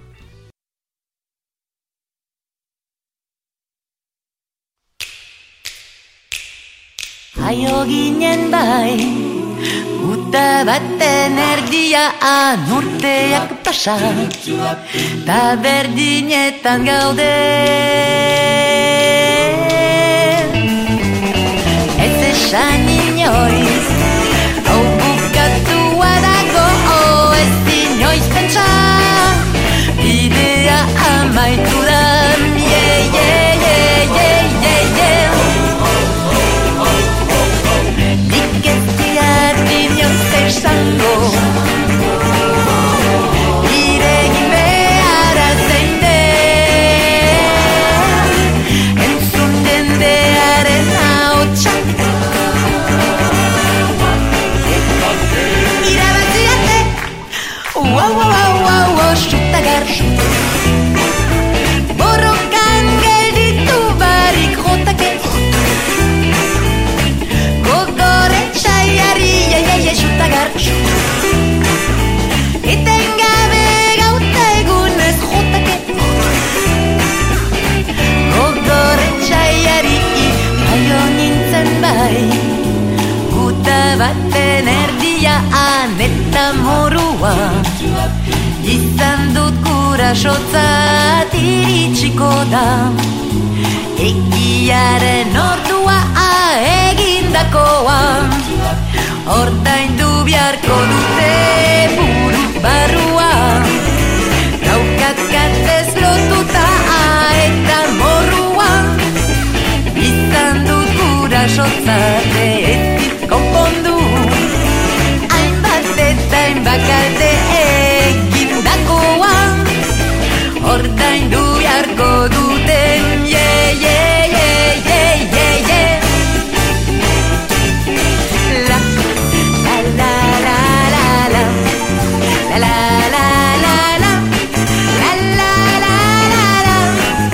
Jaio ginen bai, uta baten erdian urteak pasa, ta berdinetan gaude. Ez esan inoiz, hau bukatua dago, ez inoiz pentsa, bidea amaitu da, ye, ye, ye, ye, ye, ye. Nik ez diat inoiz esango, iregin beharra zein den, entzun jendearen ahotsa. Irabaziate, wow, wow, wow, wow, wow, xutagar, borrokan gelditu barik jotake. Gogoretxaiari, ja, ja, ja, xutagar, etengabe gauta egunez jotake. Gogoretxaiari, jaio nintzen bai, guta baten erdian eta morua, izan dut gurasotzat iritsiko da, Egiaren ordua egindakoa ordaindu beharko dute buru barrua. Gaukak katez lotuta eta morrua izan dut gurasotzate ez dit konpondu. Hainbat eta hainbat kalte egindakoa ordaindu beharko duten ye, ye, ye, ye, ye, ye. La, la, la, la, la, la, la, la, la, la, la, la, la, la, la.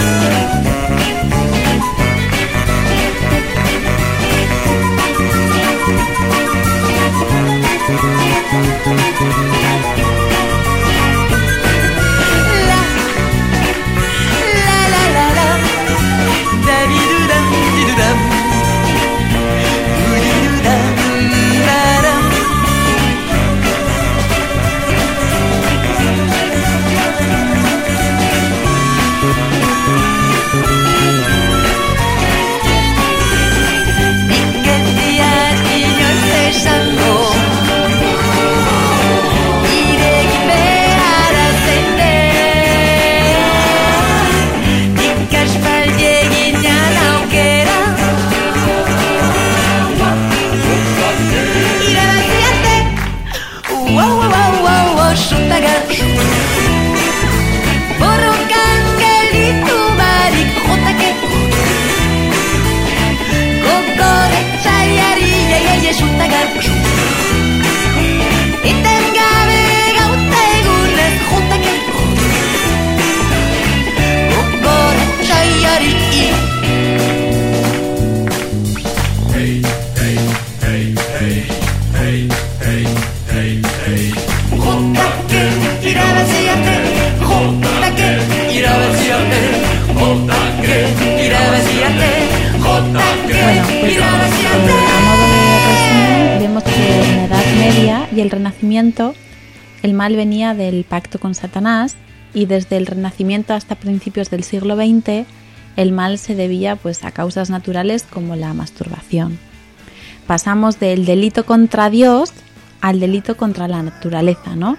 Y el Renacimiento, el mal venía del pacto con Satanás, y desde el Renacimiento hasta principios del siglo veinte el mal se debía pues a causas naturales como la masturbación. Pasamos del delito contra Dios al delito contra la naturaleza, ¿no?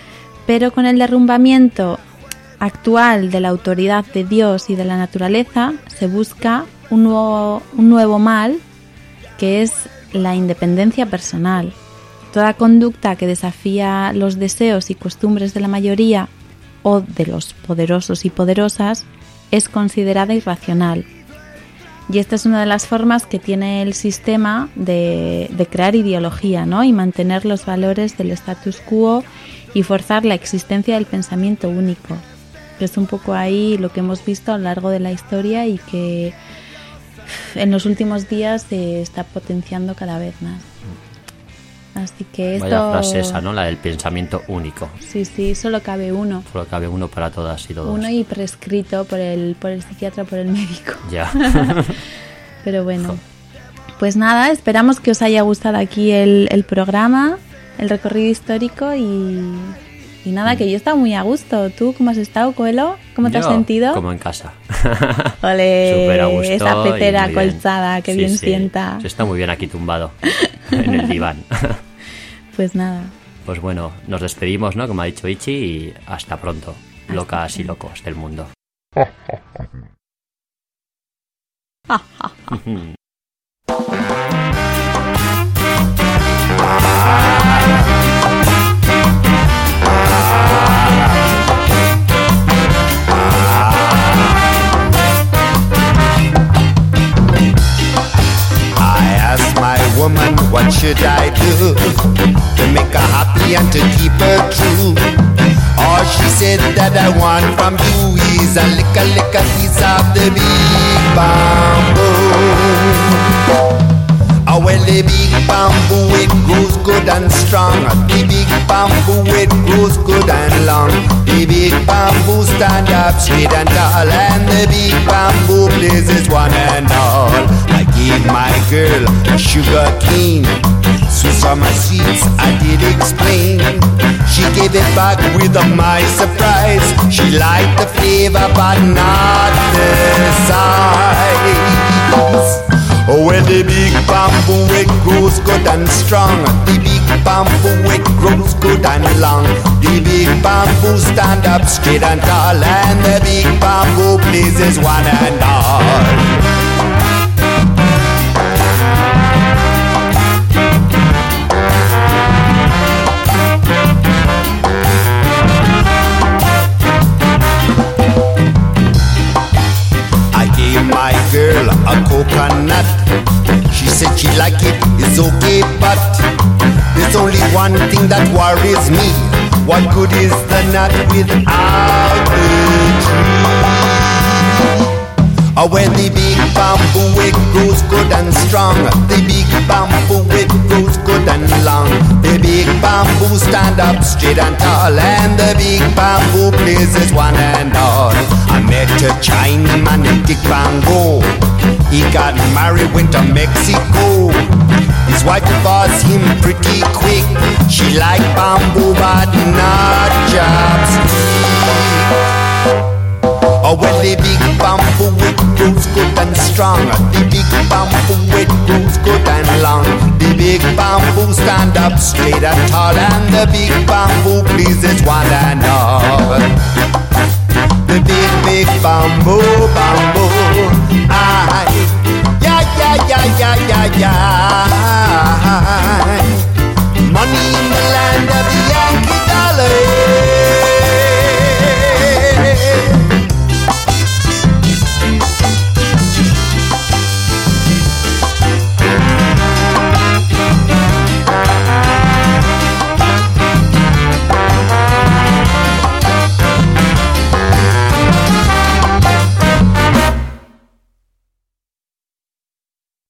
Pero con el derrumbamiento actual de la autoridad de Dios y de la naturaleza se busca un nuevo, un nuevo mal, que es la independencia personal. Toda conducta que desafía los deseos y costumbres de la mayoría o de los poderosos y poderosas es considerada irracional. Y esta es una de las formas que tiene el sistema de, de crear ideología, ¿no? Y mantener los valores del status quo y forzar la existencia del pensamiento único, que es un poco ahí lo que hemos visto a lo largo de la historia y que en los últimos días se está potenciando cada vez más. Así que esto... Vaya frase esa, ¿no? La del pensamiento único. Sí, sí, solo cabe uno. Solo cabe uno para todas y todos. Uno y prescrito por el, por el psiquiatra, por el médico. Ya. Pero bueno, pues nada, esperamos que os haya gustado aquí el, el programa, el recorrido histórico y, y nada, que yo he estado muy a gusto. ¿Tú cómo has estado, Coelho? ¿Cómo te yo, has sentido? Como en casa. Ole, súper a gusto. Esa pecera bien. colchada, que sí, bien sí. sienta. Se está muy bien aquí tumbado en el diván. Pues nada. Pues bueno, nos despedimos, ¿no? Como ha dicho Ichi, y hasta pronto. Hasta locas pronto. Y locos del mundo. Woman, what should I do to make her happy and to keep her true? All she said that I want from you is a little, little piece of the big bamboo. Oh, well, the big bamboo, it grows good and strong. The big bamboo, it grows good and long. The big bamboo stand up straight and tall, and the big bamboo blazes one and all. I gave my girl a sugar cane, so summer sweets I did explain. She gave gave it back with my surprise. She liked the flavor but not the size. Oh, well, the big bamboo, it grows good and strong. The big bamboo, it grows good and long. The big bamboo stand up straight and tall, and the big bamboo pleases one and all. My girl a coconut. She said she like it, it's okay, but there's only one thing that worries me. What good is the nut without the tree? Oh, when the big bamboo it grows good and strong. The big bamboo it grows good and long. The big bamboo stand up straight and tall, and the big bamboo pleases one and all. I met a Chinaman in Dick Bango. He got married, went to Mexico. His wife divorced him pretty quick. She liked bamboo but not chopsticks. Oh, well, the big bamboo it grows good and strong. The big bamboo it grows good and long. The big bamboo stand up straight and tall, and the big bamboo pleases one and all. The big, big bamboo, bamboo, aye, yeah, yeah, yeah, yeah, yeah, yeah.